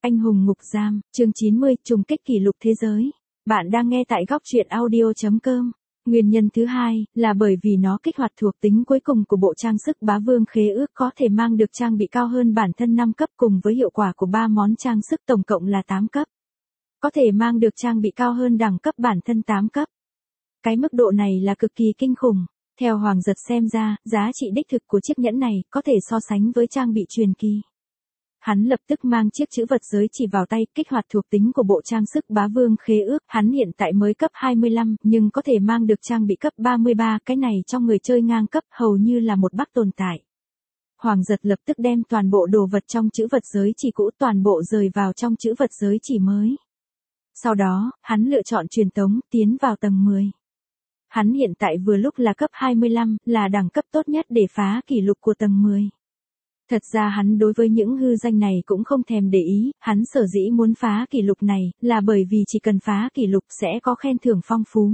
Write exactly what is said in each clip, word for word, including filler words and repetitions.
Anh hùng ngục giam, chương chín mươi, trùng kích kỷ lục thế giới. Bạn đang nghe tại góc truyện audio chấm com. Nguyên nhân thứ hai là bởi vì nó kích hoạt thuộc tính cuối cùng của bộ trang sức bá vương khế ước, có thể mang được trang bị cao hơn bản thân năm cấp cùng với hiệu quả của ba món trang sức tổng cộng là tám cấp. Có thể mang được trang bị cao hơn đẳng cấp bản thân tám cấp. Cái mức độ này là cực kỳ kinh khủng. Theo Hoàng Giật xem ra, giá trị đích thực của chiếc nhẫn này có thể so sánh với trang bị truyền kỳ. Hắn lập tức mang chiếc chữ vật giới chỉ vào tay, kích hoạt thuộc tính của bộ trang sức bá vương khế ước. Hắn hiện tại mới cấp hai mươi lăm, nhưng có thể mang được trang bị cấp ba mươi ba, cái này trong người chơi ngang cấp hầu như là một bắc tồn tại. Hoàng Giật lập tức đem toàn bộ đồ vật trong chữ vật giới chỉ cũ toàn bộ rời vào trong chữ vật giới chỉ mới. Sau đó, hắn lựa chọn truyền tống, tiến vào tầng mười. Hắn hiện tại vừa lúc là cấp hai mươi lăm, là đẳng cấp tốt nhất để phá kỷ lục của tầng mười. Thật ra hắn đối với những hư danh này cũng không thèm để ý, hắn sở dĩ muốn phá kỷ lục này, là bởi vì chỉ cần phá kỷ lục sẽ có khen thưởng phong phú.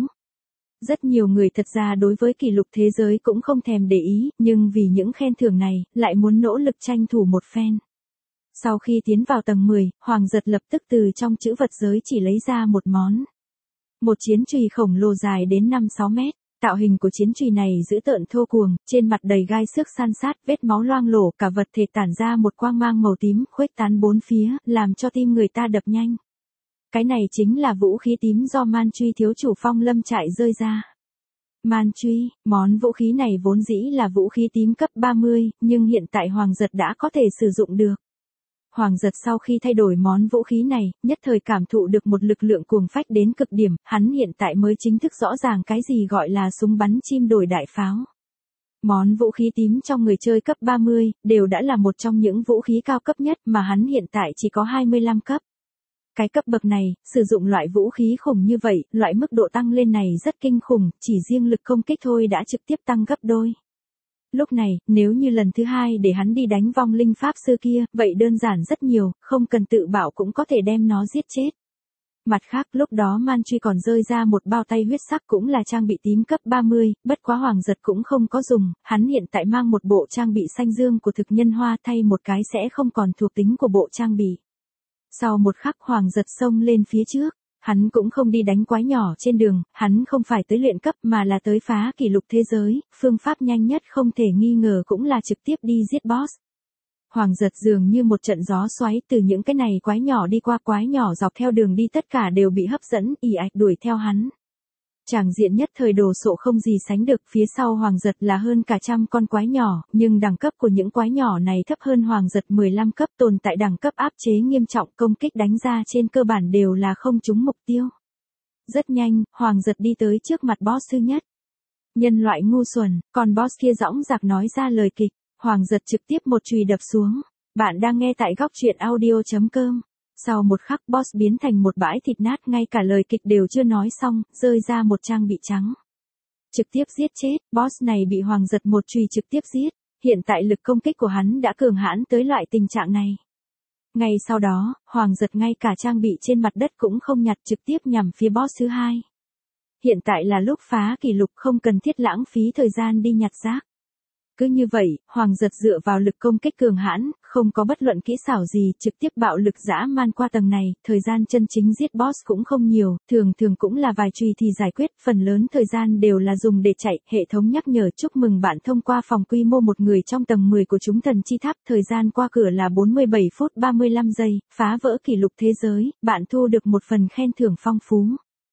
Rất nhiều người thật ra đối với kỷ lục thế giới cũng không thèm để ý, nhưng vì những khen thưởng này, lại muốn nỗ lực tranh thủ một phen. Sau khi tiến vào tầng mười, Hoàng Giật lập tức từ trong chữ vật giới chỉ lấy ra một món. Một chiến chùy khổng lồ dài đến năm sáu mét. Tạo hình của chiến chùy này dữ tợn thô cuồng, trên mặt đầy gai xước san sát, vết máu loang lổ, cả vật thể tản ra một quang mang màu tím, khuếch tán bốn phía, làm cho tim người ta đập nhanh. Cái này chính là vũ khí tím do Man Truy thiếu chủ Phong Lâm trại rơi ra. Man Truy, món vũ khí này vốn dĩ là vũ khí tím cấp ba mươi, nhưng hiện tại Hoàng Giật đã có thể sử dụng được. Hoàng Giật sau khi thay đổi món vũ khí này, nhất thời cảm thụ được một lực lượng cuồng phách đến cực điểm, hắn hiện tại mới chính thức rõ ràng cái gì gọi là súng bắn chim đổi đại pháo. Món vũ khí tím trong người chơi cấp ba mươi, đều đã là một trong những vũ khí cao cấp nhất mà hắn hiện tại chỉ có hai mươi lăm cấp. Cái cấp bậc này, sử dụng loại vũ khí khủng như vậy, loại mức độ tăng lên này rất kinh khủng, chỉ riêng lực công kích thôi đã trực tiếp tăng gấp đôi. Lúc này, nếu như lần thứ hai để hắn đi đánh vong linh pháp sư kia, vậy đơn giản rất nhiều, không cần tự bảo cũng có thể đem nó giết chết. Mặt khác, lúc đó Man Truy còn rơi ra một bao tay huyết sắc cũng là trang bị tím cấp ba mươi, bất quá Hoàng Giật cũng không có dùng, hắn hiện tại mang một bộ trang bị xanh dương của thực nhân hoa, thay một cái sẽ không còn thuộc tính của bộ trang bị. Sau một khắc Hoàng Giật xông lên phía trước. Hắn cũng không đi đánh quái nhỏ trên đường, hắn không phải tới luyện cấp mà là tới phá kỷ lục thế giới, phương pháp nhanh nhất không thể nghi ngờ cũng là trực tiếp đi giết boss. Hoàng Giật dường như một trận gió xoáy, từ những cái này quái nhỏ đi qua quái nhỏ dọc theo đường đi tất cả đều bị hấp dẫn, ì ạch đuổi theo hắn. Tràng diện nhất thời đồ sộ không gì sánh được, phía sau Hoàng Giật là hơn cả trăm con quái nhỏ, nhưng đẳng cấp của những quái nhỏ này thấp hơn Hoàng Giật mười lăm cấp, tồn tại đẳng cấp áp chế nghiêm trọng, công kích đánh ra trên cơ bản đều là không trúng mục tiêu. Rất nhanh, Hoàng Giật đi tới trước mặt boss thứ nhất. Nhân loại ngu xuẩn, còn boss kia dõng dạc nói ra lời kịch, Hoàng Giật trực tiếp một chùy đập xuống. Bạn đang nghe tại góc truyện audio chấm com. Sau một khắc boss biến thành một bãi thịt nát, ngay cả lời kịch đều chưa nói xong, rơi ra một trang bị trắng. Trực tiếp giết chết, boss này bị Hoàng Giật một chùy trực tiếp giết, hiện tại lực công kích của hắn đã cường hãn tới loại tình trạng này. Ngay sau đó, Hoàng Giật ngay cả trang bị trên mặt đất cũng không nhặt, trực tiếp nhằm phía boss thứ hai. Hiện tại là lúc phá kỷ lục, không cần thiết lãng phí thời gian đi nhặt rác. Cứ như vậy, Hoàng Giật dựa vào lực công kích cường hãn, không có bất luận kỹ xảo gì, trực tiếp bạo lực dã man qua tầng này, thời gian chân chính giết boss cũng không nhiều, thường thường cũng là vài chùy thì giải quyết, phần lớn thời gian đều là dùng để chạy, hệ thống nhắc nhở chúc mừng bạn thông qua phòng quy mô một người trong tầng mười của chúng thần chi tháp, thời gian qua cửa là bốn mươi bảy phút ba mươi lăm giây, phá vỡ kỷ lục thế giới, bạn thu được một phần khen thưởng phong phú.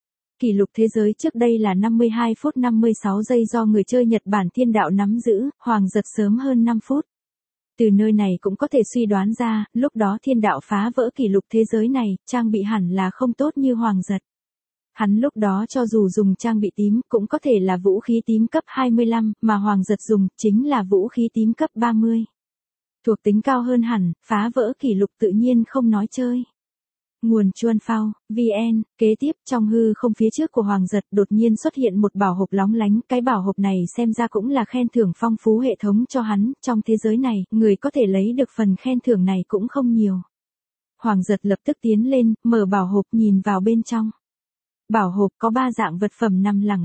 Kỷ lục thế giới trước đây là năm mươi hai phút năm mươi sáu giây do người chơi Nhật Bản Thiên Đạo nắm giữ, Hoàng Giật sớm hơn năm phút. Từ nơi này cũng có thể suy đoán ra, lúc đó Thiên Đạo phá vỡ kỷ lục thế giới này, trang bị hẳn là không tốt như Hoàng Giật. Hắn lúc đó cho dù dùng trang bị tím, cũng có thể là vũ khí tím cấp hai mươi lăm, mà Hoàng Giật dùng, chính là vũ khí tím cấp ba mươi. Thuộc tính cao hơn hẳn, phá vỡ kỷ lục tự nhiên không nói chơi. Nguồn Chuan Phao, vê en, kế tiếp, trong hư không phía trước của Hoàng Giật đột nhiên xuất hiện một bảo hộp lóng lánh, cái bảo hộp này xem ra cũng là khen thưởng phong phú hệ thống cho hắn, trong thế giới này, người có thể lấy được phần khen thưởng này cũng không nhiều. Hoàng Giật lập tức tiến lên, mở bảo hộp nhìn vào bên trong. Bảo hộp có ba dạng vật phẩm nằm lẳng lặng,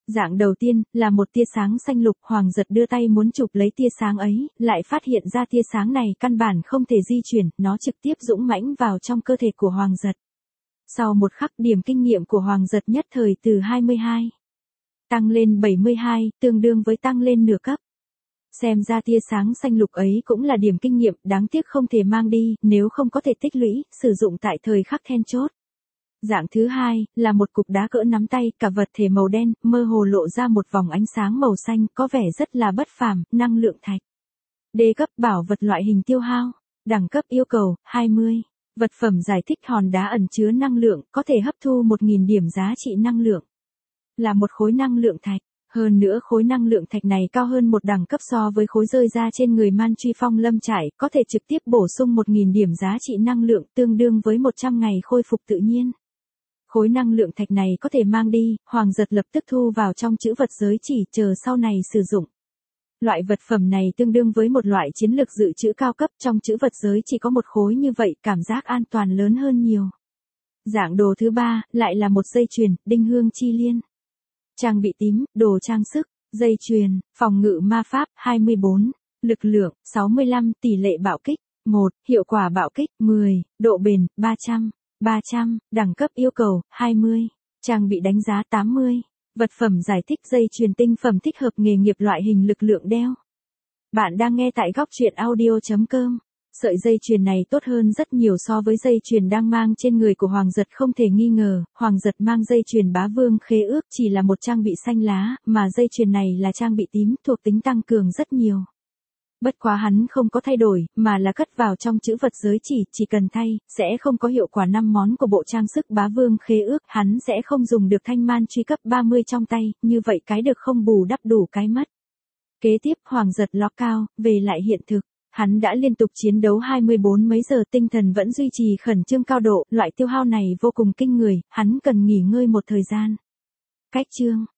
Dạng đầu tiên, là một tia sáng xanh lục, Hoàng Giật đưa tay muốn chụp lấy tia sáng ấy, lại phát hiện ra tia sáng này căn bản không thể di chuyển, nó trực tiếp dũng mãnh vào trong cơ thể của Hoàng Giật. Sau một khắc, điểm kinh nghiệm của Hoàng Giật nhất thời từ hai mươi hai tăng lên bảy mươi hai, tương đương với tăng lên nửa cấp. Xem ra tia sáng xanh lục ấy cũng là điểm kinh nghiệm, đáng tiếc không thể mang đi, nếu không có thể tích lũy, sử dụng tại thời khắc then chốt. Dạng thứ hai, là một cục đá cỡ nắm tay, cả vật thể màu đen, mơ hồ lộ ra một vòng ánh sáng màu xanh, có vẻ rất là bất phàm, năng lượng thạch. Đê cấp bảo vật loại hình tiêu hao. Đẳng cấp yêu cầu, hai mươi. Vật phẩm giải thích hòn đá ẩn chứa năng lượng, có thể hấp thu một nghìn điểm giá trị năng lượng. Là một khối năng lượng thạch. Hơn nữa khối năng lượng thạch này cao hơn một đẳng cấp so với khối rơi ra trên người Man Truy Phong Lâm Trải, có thể trực tiếp bổ sung một nghìn điểm giá trị năng lượng, tương đương với một trăm ngày khôi phục tự nhiên. Khối năng lượng thạch này có thể mang đi, Hoàng Giật lập tức thu vào trong trữ vật giới chỉ, chờ sau này sử dụng. Loại vật phẩm này tương đương với một loại chiến lược dự trữ cao cấp, trong trữ vật giới chỉ có một khối như vậy, cảm giác an toàn lớn hơn nhiều. Dạng đồ thứ ba, lại là một dây chuyền, đinh hương chi liên. Trang bị tím, đồ trang sức, dây chuyền, phòng ngự ma pháp, hai mươi bốn, lực lượng, sáu mươi lăm, tỷ lệ bạo kích, một, hiệu quả bạo kích, mười, độ bền, ba trăm, ba trăm, đẳng cấp yêu cầu, hai mươi, trang bị đánh giá tám mươi, vật phẩm giải thích dây chuyền tinh phẩm thích hợp nghề nghiệp loại hình lực lượng đeo. Bạn đang nghe tại góc truyện audio chấm com. Sợi dây chuyền này tốt hơn rất nhiều so với dây chuyền đang mang trên người của Hoàng Giật, không thể nghi ngờ, Hoàng Giật mang dây chuyền bá vương khế ước chỉ là một trang bị xanh lá, mà dây chuyền này là trang bị tím, thuộc tính tăng cường rất nhiều. Bất quá hắn không có thay đổi, mà là cất vào trong trữ vật giới chỉ, chỉ cần thay, sẽ không có hiệu quả năm món của bộ trang sức bá vương khế ước, hắn sẽ không dùng được thanh man truy cấp ba mươi trong tay, như vậy cái được không bù đắp đủ cái mất. Kế tiếp, Hoàng Giật ló cao, về lại hiện thực. Hắn đã liên tục chiến đấu hai mươi bốn mấy giờ, tinh thần vẫn duy trì khẩn trương cao độ, loại tiêu hao này vô cùng kinh người, hắn cần nghỉ ngơi một thời gian. Cách chương,